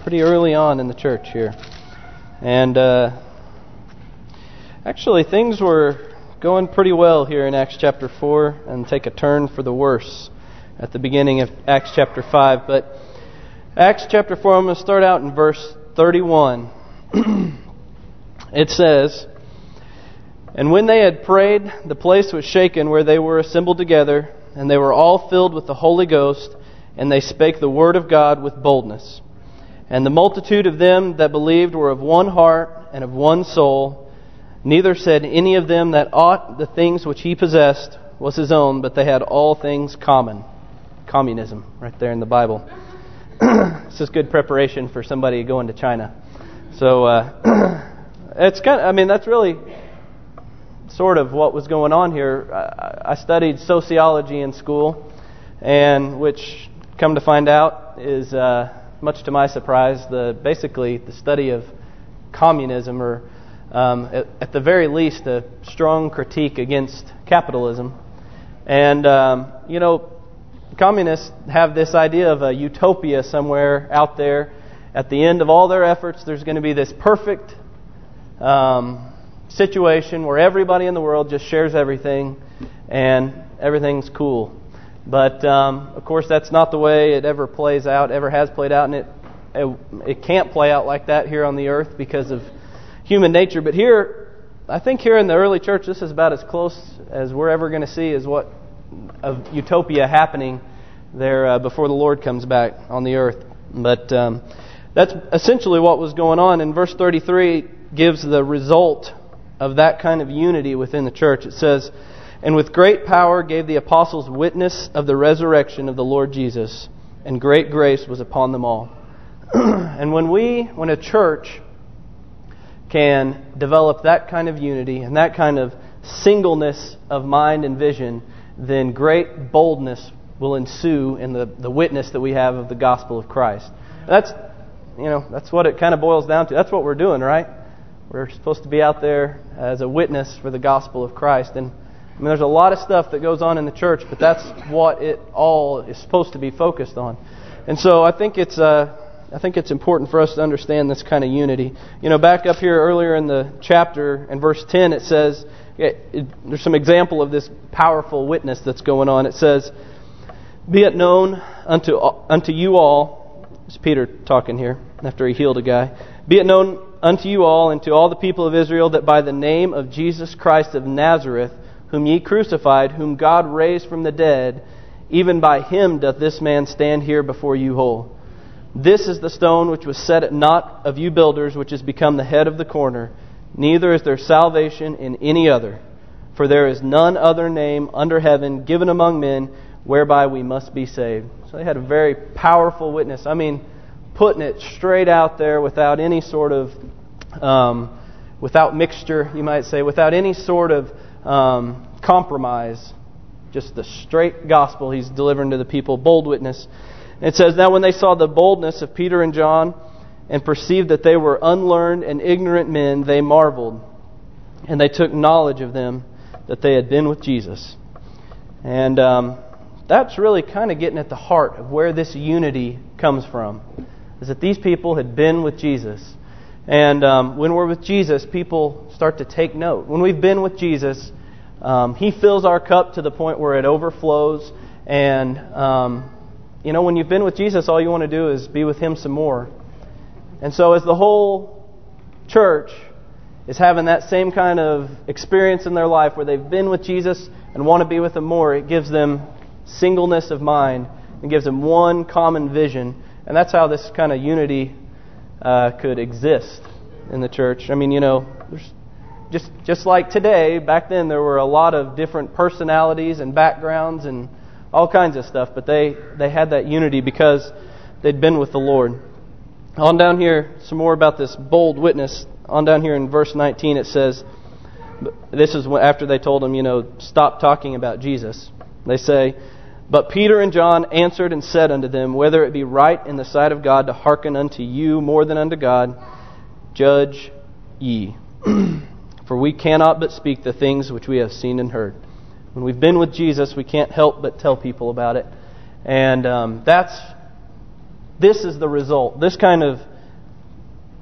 pretty early on in the church here. And actually things were going pretty well here in Acts chapter 4 and take a turn for the worse at the beginning of Acts chapter 5. But Acts chapter 4, I'm going to start out in verse 31. It says, "And when they had prayed, the place was shaken where they were assembled together, and they were all filled with the Holy Ghost, and they spake the word of God with boldness. And the multitude of them that believed were of one heart and of one soul. Neither said any of them that aught the things which he possessed was his own, but they had all things common." Communism, right there in the Bible. This is good preparation for somebody going to China. So it's that's really sort of what was going on here. I studied sociology in school, and which, come to find out, is much to my surprise, basically the study of communism, or at the very least a strong critique against capitalism. And communists have this idea of a utopia somewhere out there. At the end of all their efforts, there's going to be this perfect situation where everybody in the world just shares everything and everything's cool. But of course, that's not the way it ever plays out, ever has played out, and it can't play out like that here on the earth because of human nature. But here, I think here in the early church, this is about as close as we're ever going to see is what of utopia happening there before the Lord comes back on the earth. But that's essentially what was going on. And verse 33 gives the result of that kind of unity within the church. It says, "And with great power gave the apostles witness of the resurrection of the Lord Jesus, and great grace was upon them all." And when a church can develop that kind of unity and that kind of singleness of mind and vision, then great boldness will ensue in the witness that we have of the gospel of Christ. That's what it kind of boils down to. That's what we're doing, right? We're supposed to be out there as a witness for the gospel of Christ. And there's a lot of stuff that goes on in the church, but that's what it all is supposed to be focused on. And so I think it's important for us to understand this kind of unity. Back up here earlier in the chapter, in verse 10, it says, there's some example of this powerful witness that's going on. It says, "Be it known unto you all," it's Peter talking here after he healed a guy, "Be it known unto you all and to all the people of Israel that by the name of Jesus Christ of Nazareth, whom ye crucified, whom God raised from the dead, even by him doth this man stand here before you whole. This is the stone which was set at naught of you builders, which has become the head of the corner. Neither is there salvation in any other. For there is none other name under heaven given among men whereby we must be saved." So they had a very powerful witness. Putting it straight out there without any sort of, without mixture, you might say, without any sort of compromise. Just the straight gospel he's delivering to the people. Bold witness. It says, "Now when they saw the boldness of Peter and John and perceived that they were unlearned and ignorant men, they marveled. And they took knowledge of them that they had been with Jesus." And that's really kind of getting at the heart of where this unity comes from. Is that these people had been with Jesus. And when we're with Jesus, people start to take note. When we've been with Jesus, He fills our cup to the point where it overflows. And when you've been with Jesus, all you want to do is be with Him some more. And so as the whole church is having that same kind of experience in their life where they've been with Jesus and want to be with Him more, it gives them singleness of mind and gives them one common vision. And that's how this kind of unity could exist in the church. There's just like today, back then there were a lot of different personalities and backgrounds and all kinds of stuff, but they had that unity because they'd been with the Lord. On down here, some more about this bold witness. On down here in verse 19 it says, this is after they told him, stop talking about Jesus. They say, "But Peter and John answered and said unto them, Whether it be right in the sight of God to hearken unto you more than unto God, judge ye. For we cannot but speak the things which we have seen and heard." When we've been with Jesus, we can't help but tell people about it. And this is the result. This kind of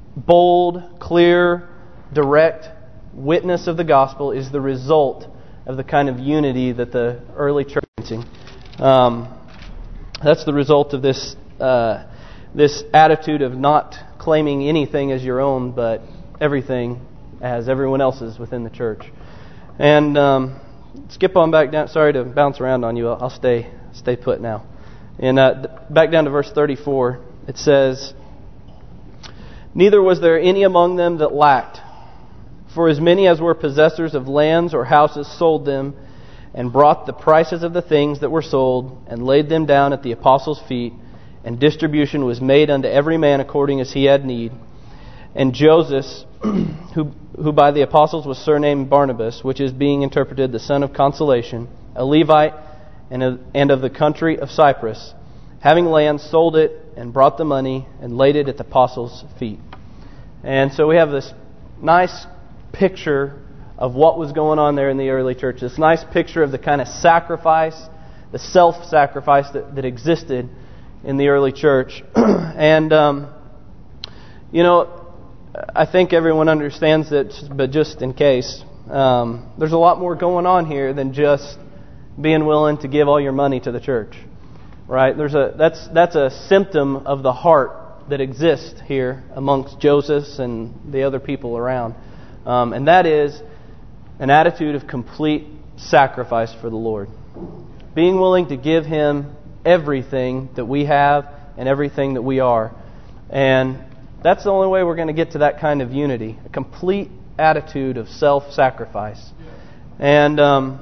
bold, clear, direct witness of the gospel is the result of the kind of unity that the early church was experiencing. That's the result of this attitude of not claiming anything as your own, but everything as everyone else's within the church. And skip on back down. Sorry to bounce around on you. I'll stay put now. And back down to verse 34, it says, "Neither was there any among them that lacked. For as many as were possessors of lands or houses sold them, and brought the prices of the things that were sold, and laid them down at the apostles' feet, and distribution was made unto every man according as he had need. And Joseph, who by the apostles was surnamed Barnabas, which is being interpreted the son of consolation, a Levite, and of the country of Cyprus, having land, sold it, and brought the money, and laid it at the apostles' feet." And so we have this nice picture of what was going on there in the early church. This nice picture of the kind of sacrifice, the self-sacrifice that existed in the early church. And, I think everyone understands that, but just in case, there's a lot more going on here than just being willing to give all your money to the church, right? That's a symptom of the heart that exists here amongst Joseph and the other people around, and that is an attitude of complete sacrifice for the Lord, being willing to give Him everything that we have and everything that we are, and that's the only way we're going to get to that kind of unity, a complete attitude of self-sacrifice. And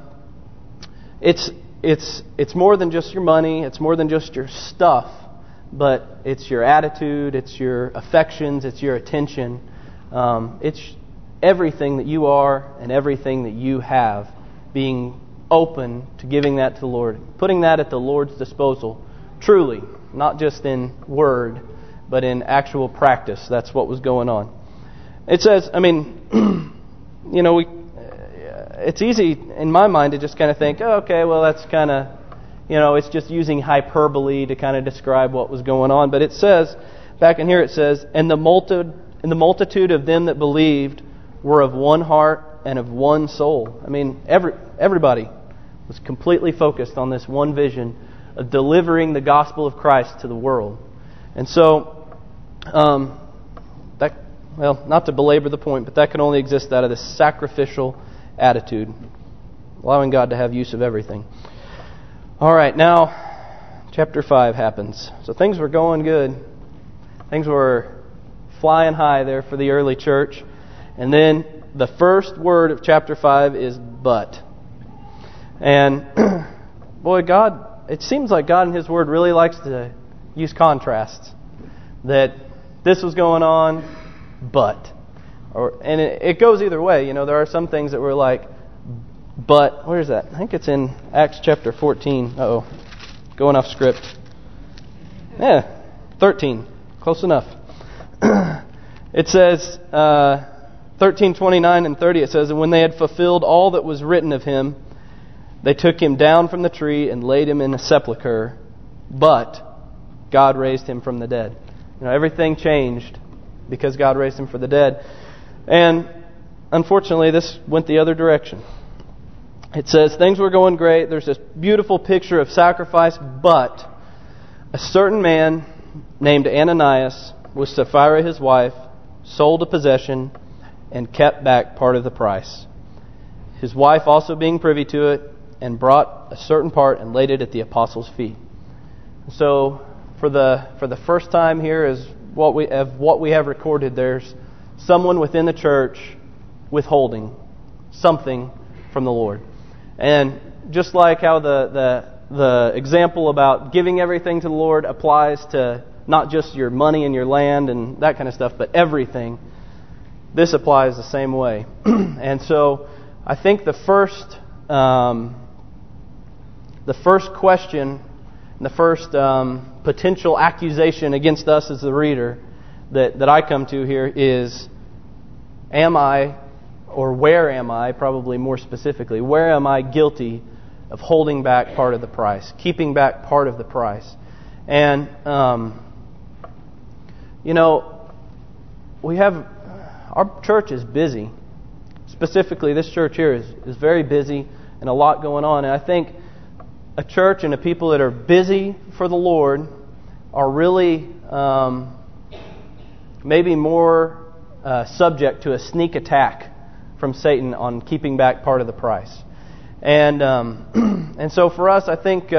it's more than just your money, it's more than just your stuff, but it's your attitude, it's your affections, it's your attention. It's everything that you are and everything that you have, being open to giving that to the Lord, putting that at the Lord's disposal, truly, not just in word, but in actual practice. That's what was going on. It says, it's easy in my mind to just kind of think, oh, okay, well, that's kind of, it's just using hyperbole to kind of describe what was going on. But it says, back in here it says, and the multitude of them that believed were of one heart and of one soul. Everybody was completely focused on this one vision of delivering the gospel of Christ to the world. And so, not to belabor the point, but that can only exist out of this sacrificial attitude, allowing God to have use of everything. All right, now chapter 5 happens. So things were going good. Things were flying high there for the early church. And then the first word of chapter 5 is but. And boy, it seems like God in His Word really likes to use contrasts. That this was going on, but. And it goes either way. There are some things that were like, but, where is that? I think it's in Acts chapter 14. Going off script. 13. Close enough. It says, 13:29 and 30, it says, and when they had fulfilled all that was written of Him, they took Him down from the tree and laid Him in a sepulchre, but God raised Him from the dead. Everything changed because God raised Him from the dead. And unfortunately, this went the other direction. It says, things were going great. There's this beautiful picture of sacrifice, but a certain man named Ananias, with Sapphira his wife, sold a possession and kept back part of the price. His wife also being privy to it, and brought a certain part and laid it at the apostles' feet. So, for the first time here is what we have recorded. There's someone within the church withholding something from the Lord. And just like how the example about giving everything to the Lord applies to not just your money and your land and that kind of stuff, but everything, this applies the same way. And so I think the first question, the first potential accusation against us as the reader that I come to here is, am I, or where am I, probably more specifically, where am I guilty of holding back part of the price, keeping back part of the price? And, our church is busy. Specifically, this church here is very busy and a lot going on. And I think a church and a people that are busy for the Lord are really maybe more subject to a sneak attack from Satan on keeping back part of the price. And and so for us, I think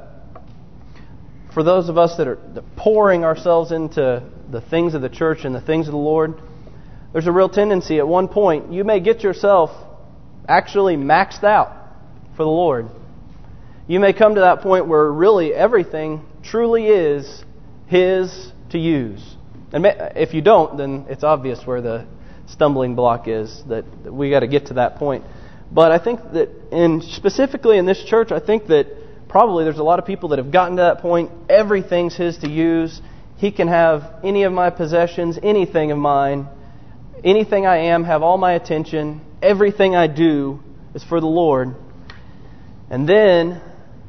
for those of us that are pouring ourselves into the things of the church and the things of the Lord, there's a real tendency at one point, you may get yourself actually maxed out for the Lord. You may come to that point where really everything truly is His to use. And if you don't, then it's obvious where the stumbling block is, that we got to get to that point. But I think that specifically in this church, I think that probably there's a lot of people that have gotten to that point. Everything's His to use. He can have any of my possessions, anything of mine, anything I am, have all my attention. Everything I do is for the Lord. And then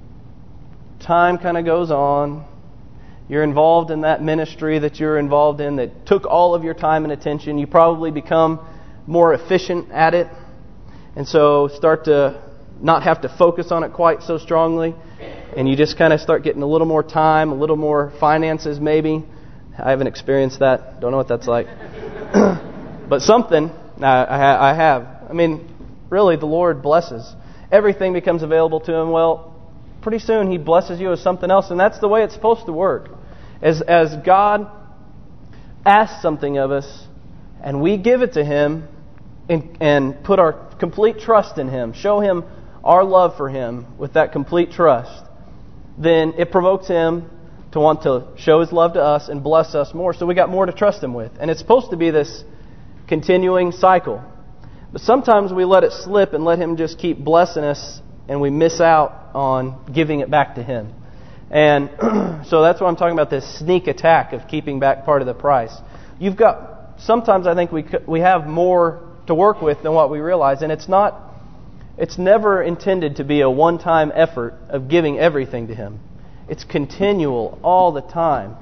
time kind of goes on. You're involved in that ministry that you're involved in that took all of your time and attention. You probably become more efficient at it. And so start to not have to focus on it quite so strongly. And you just kind of start getting a little more time, a little more finances maybe. I haven't experienced that. Don't know what that's like. But something I have. I mean, really, the Lord blesses. Everything becomes available to Him. Well, pretty soon He blesses you with something else. And that's the way it's supposed to work. As God asks something of us, and we give it to Him, and put our complete trust in Him, show Him our love for Him with that complete trust, then it provokes Him to want to show His love to us and bless us more, so we got more to trust Him with. And it's supposed to be this continuing cycle. But sometimes we let it slip and let Him just keep blessing us, and we miss out on giving it back to Him. And so that's why I'm talking about this sneak attack of keeping back part of the price. Sometimes I think we have more to work with than what we realize, and it's never intended to be a one-time effort of giving everything to Him. It's continual all the time.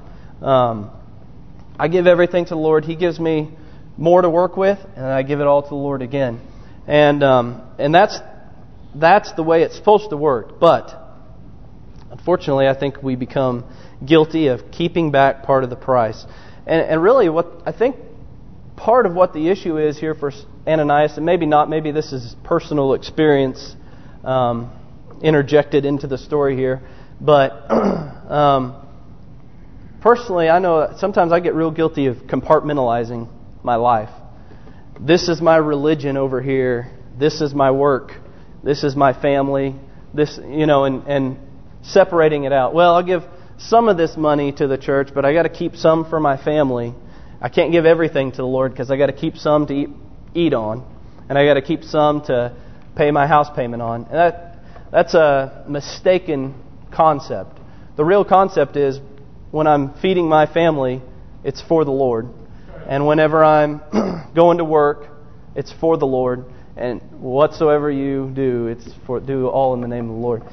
I give everything to the Lord. He gives me more to work with, and I give it all to the Lord again. And that's the way it's supposed to work. But unfortunately, I think we become guilty of keeping back part of the price. And really, what I think part of what the issue is here for Ananias, and maybe not, maybe this is personal experience interjected into the story here, but personally, I know sometimes I get real guilty of compartmentalizing my life. This is my religion over here. This is my work. This is my family. This, and separating it out. Well, I'll give some of this money to the church, but I got to keep some for my family. I can't give everything to the Lord because I got to keep some to eat on, and I got to keep some to pay my house payment on. And that's a mistaken concept. The real concept is when I'm feeding my family, it's for the Lord, and whenever I'm going to work, it's for the Lord. And whatsoever you do, do all in the name of the Lord.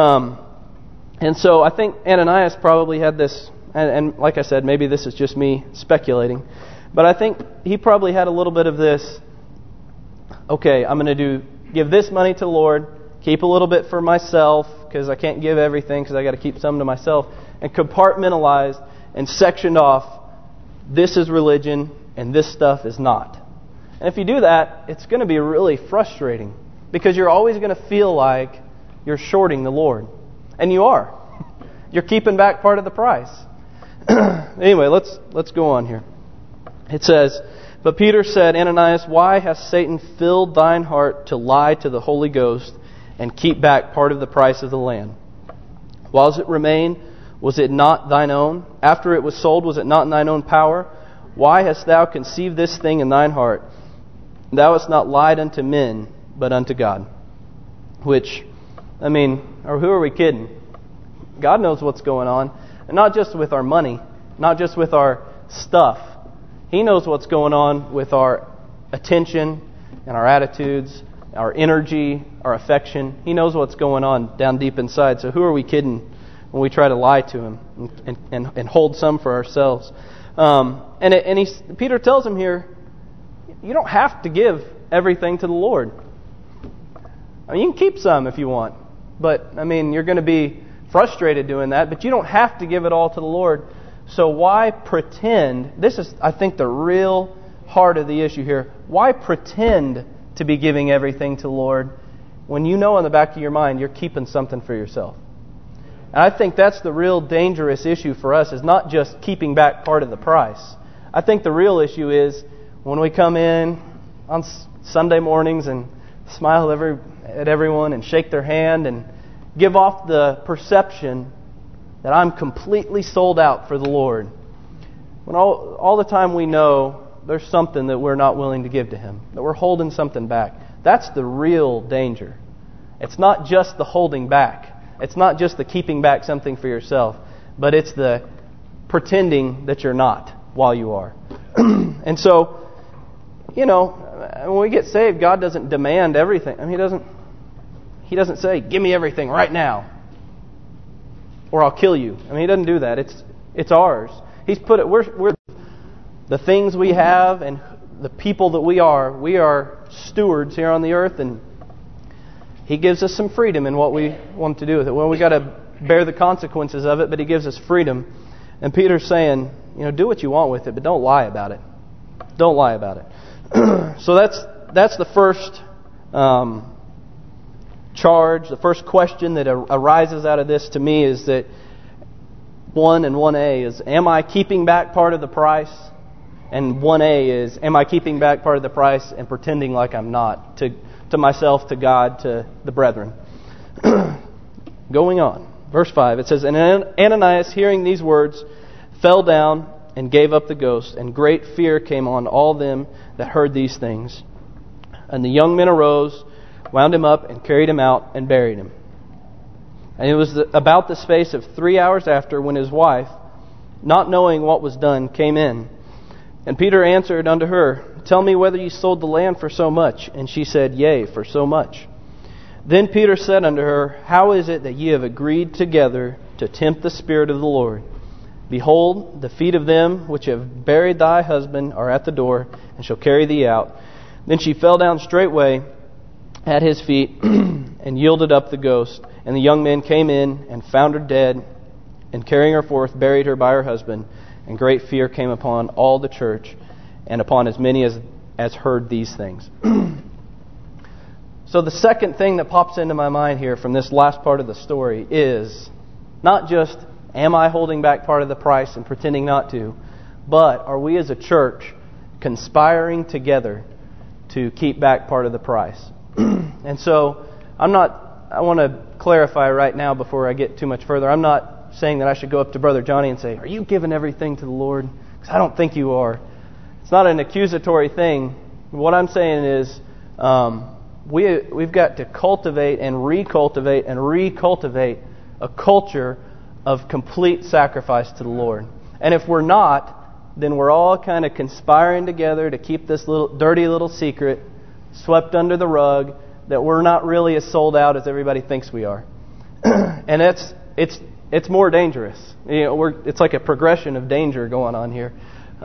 And so I think Ananias probably had this, and like I said, maybe this is just me speculating, but I think he probably had a little bit of this, okay, I'm going to give this money to the Lord, keep a little bit for myself, because I can't give everything, because I got to keep some to myself, and compartmentalized and sectioned off, this is religion, and this stuff is not. And if you do that, it's going to be really frustrating, because you're always going to feel like you're shorting the Lord. And you are. You're keeping back part of the price. Anyway, let's go on here. It says, "But Peter said, Ananias, why hath Satan filled thine heart to lie to the Holy Ghost and keep back part of the price of the land? Whiles it remained, was it not thine own? After it was sold, was it not in thine own power? Why hast thou conceived this thing in thine heart? Thou hast not lied unto men, but unto God." Which, or who are we kidding? God knows what's going on. And not just with our money, not just with our stuff. He knows what's going on with our attention and our attitudes, our energy, our affection. He knows what's going on down deep inside. So who are we kidding when we try to lie to Him and hold some for ourselves? Peter tells him here, you don't have to give everything to the Lord. I mean, you can keep some if you want. But, I mean, you're going to be frustrated doing that. But you don't have to give it all to the Lord. So why pretend? This is, I think, the real heart of the issue here. Why pretend to be giving everything to the Lord when you know in the back of your mind you're keeping something for yourself? And I think that's the real dangerous issue for us, is not just keeping back part of the price. I think the real issue is when we come in on Sunday mornings and smile at everyone and shake their hand and give off the perception that I'm completely sold out for the Lord, when all the time we know there's something that we're not willing to give to Him, that we're holding something back. That's the real danger. It's not just the holding back. It's not just the keeping back something for yourself, but it's the pretending that you're not while you are. And so, when we get saved, God doesn't demand everything. I mean, He doesn't say, "Give me everything right now, or I'll kill you." I mean, He doesn't do that. It's ours. He's put it. We're the things we have and the people that we are stewards here on the earth, and He gives us some freedom in what we want to do with it. Well, we got to bear the consequences of it, but He gives us freedom. And Peter's saying, do what you want with it, but don't lie about it. Don't lie about it. So that's the first charge. The first question that arises out of this to me is that 1 and 1A is, am I keeping back part of the price? And 1A is, am I keeping back part of the price and pretending like I'm not, to myself, to God, to the brethren? Going on. Verse 5, it says, "And Ananias, hearing these words, fell down and gave up the ghost, and great fear came on all them that heard these things. And the young men arose, wound him up, and carried him out, and buried him. And it was about the space of 3 hours after, when his wife, not knowing what was done, came in. And Peter answered unto her, Tell me whether ye sold the land for so much. And she said, Yea, for so much. Then Peter said unto her, How is it that ye have agreed together to tempt the Spirit of the Lord? Behold, the feet of them which have buried thy husband are at the door, and shall carry thee out. Then she fell down straightway at his feet, and yielded up the ghost. And the young men came in, and found her dead, and carrying her forth, buried her by her husband. And great fear came upon all the church, and upon as many as heard these things. So the second thing that pops into my mind here from this last part of the story is not just, am I holding back part of the price and pretending not to, but are we as a church conspiring together to keep back part of the price? And so I want to clarify right now before I get too much further. I'm not saying that I should go up to Brother Johnny and say, Are you giving everything to the Lord? Because I don't think you are. It's not an accusatory thing. What I'm saying is we've got to cultivate and recultivate a culture of complete sacrifice to the Lord. And if we're not, then we're all kind of conspiring together to keep this dirty little secret swept under the rug, that we're not really as sold out as everybody thinks we are. And it's more dangerous. It's like a progression of danger going on here.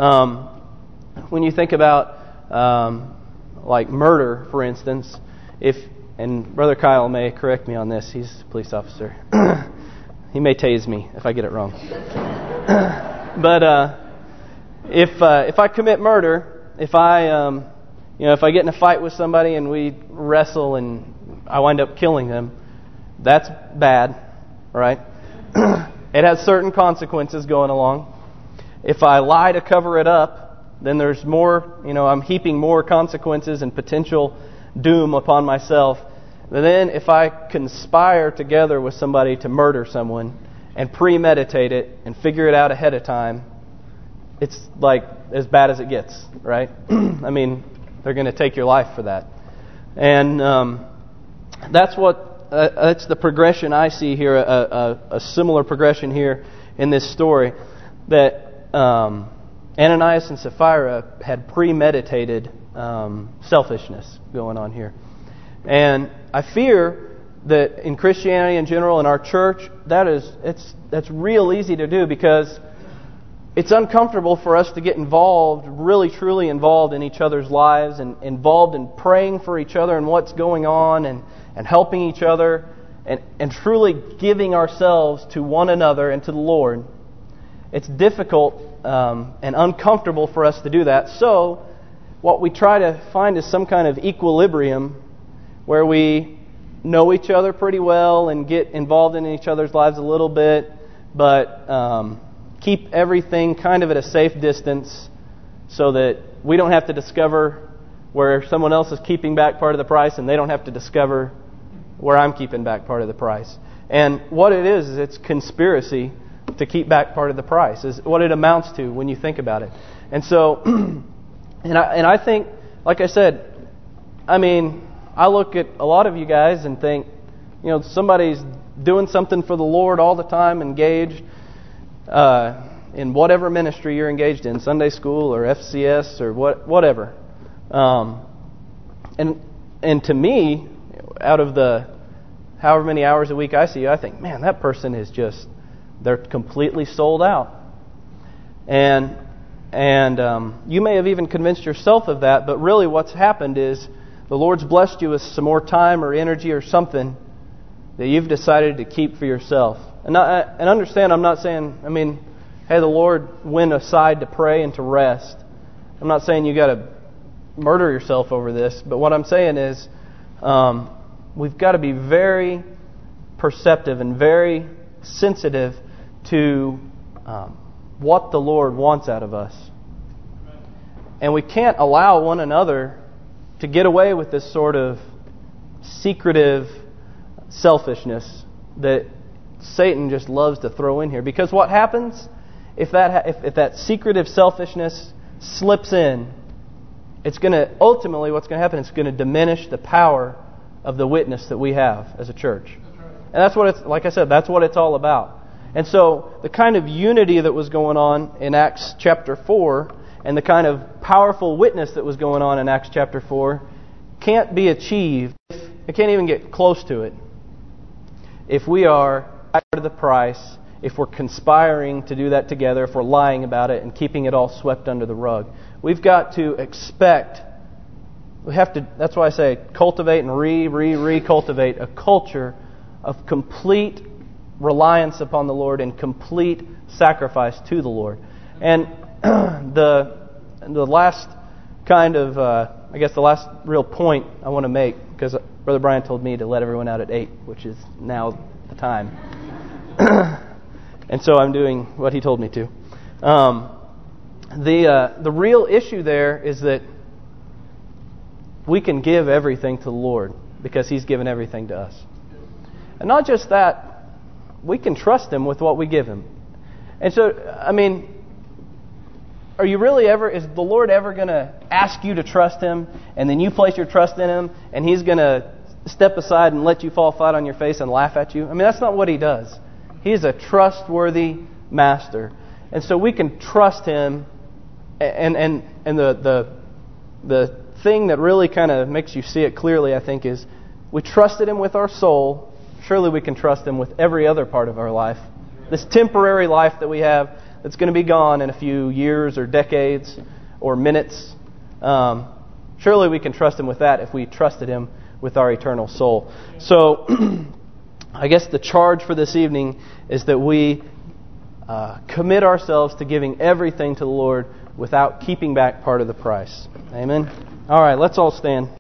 When you think about like murder, for instance, and Brother Kyle may correct me on this, he's a police officer. He may tase me if I get it wrong. But if I commit murder, if I get in a fight with somebody and we wrestle and I wind up killing them, that's bad, right? It has certain consequences going along. If I lie to cover it up, then there's more, I'm heaping more consequences and potential doom upon myself. But then if I conspire together with somebody to murder someone and premeditate it and figure it out ahead of time, it's like as bad as it gets, right? I mean, they're going to take your life for that. And that's the progression I see here, a similar progression here in this story, that Ananias and Sapphira had premeditated selfishness going on here. And I fear that in Christianity in general, in our church, that's real easy to do, because it's uncomfortable for us to get involved, really truly involved in each other's lives and involved in praying for each other and what's going on and helping each other and truly giving ourselves to one another and to the Lord. It's difficult and uncomfortable for us to do that. So what we try to find is some kind of equilibrium where we know each other pretty well and get involved in each other's lives a little bit, but keep everything kind of at a safe distance so that we don't have to discover where someone else is keeping back part of the price and they don't have to discover where I'm keeping back part of the price. And what it is it's conspiracy to keep back part of the price is what it amounts to when you think about it. And so, and I think, like I said, I mean, I look at a lot of you guys and think, you know, somebody's doing something for the Lord all the time, engaged in whatever ministry you're engaged in, Sunday school or FCS or whatever. And to me, out of the however many hours a week I see you, I think, man, that person is just, they're completely sold out. And you may have even convinced yourself of that, but really what's happened is the Lord's blessed you with some more time or energy or something that you've decided to keep for yourself. And understand, I'm not saying, I mean, hey, the Lord went aside to pray and to rest. I'm not saying you got to murder yourself over this, but what I'm saying is we've got to be very perceptive and very sensitive to what the Lord wants out of us. And we can't allow one another to get away with this sort of secretive selfishness that Satan just loves to throw in here. Because what happens if that secretive selfishness slips in, it's going to ultimately what's going to happen is it's going to diminish the power of the witness that we have as a church. And that's what it's, like I said, that's what it's all about. And so the kind of unity that was going on in Acts chapter 4 and the kind of powerful witness that was going on in Acts chapter 4 can't be achieved. It can't even get close to it if we are part of the price, if we're conspiring to do that together, if we're lying about it and keeping it all swept under the rug. We've got to expect, we have to, that's why I say cultivate and re-cultivate a culture of complete reliance upon the Lord and complete sacrifice to the Lord. And the last kind of, I guess the last real point I want to make, because Brother Brian told me to let everyone out at 8, which is now the time. And so I'm doing what he told me to. The real issue there is that we can give everything to the Lord because He's given everything to us. And not just that, we can trust Him with what we give Him. And so, I mean, are you really ever, is the Lord ever going to ask you to trust Him and then you place your trust in Him and He's going to step aside and let you fall flat on your face and laugh at you? I mean, that's not what He does. He's a trustworthy master. And so we can trust Him, and the thing that really kind of makes you see it clearly, I think, is we trusted Him with our soul. Surely we can trust Him with every other part of our life. This temporary life that we have that's going to be gone in a few years or decades or minutes. Surely we can trust Him with that if we trusted Him with our eternal soul. So I guess the charge for this evening is that we commit ourselves to giving everything to the Lord without keeping back part of the price. Amen? All right, let's all stand.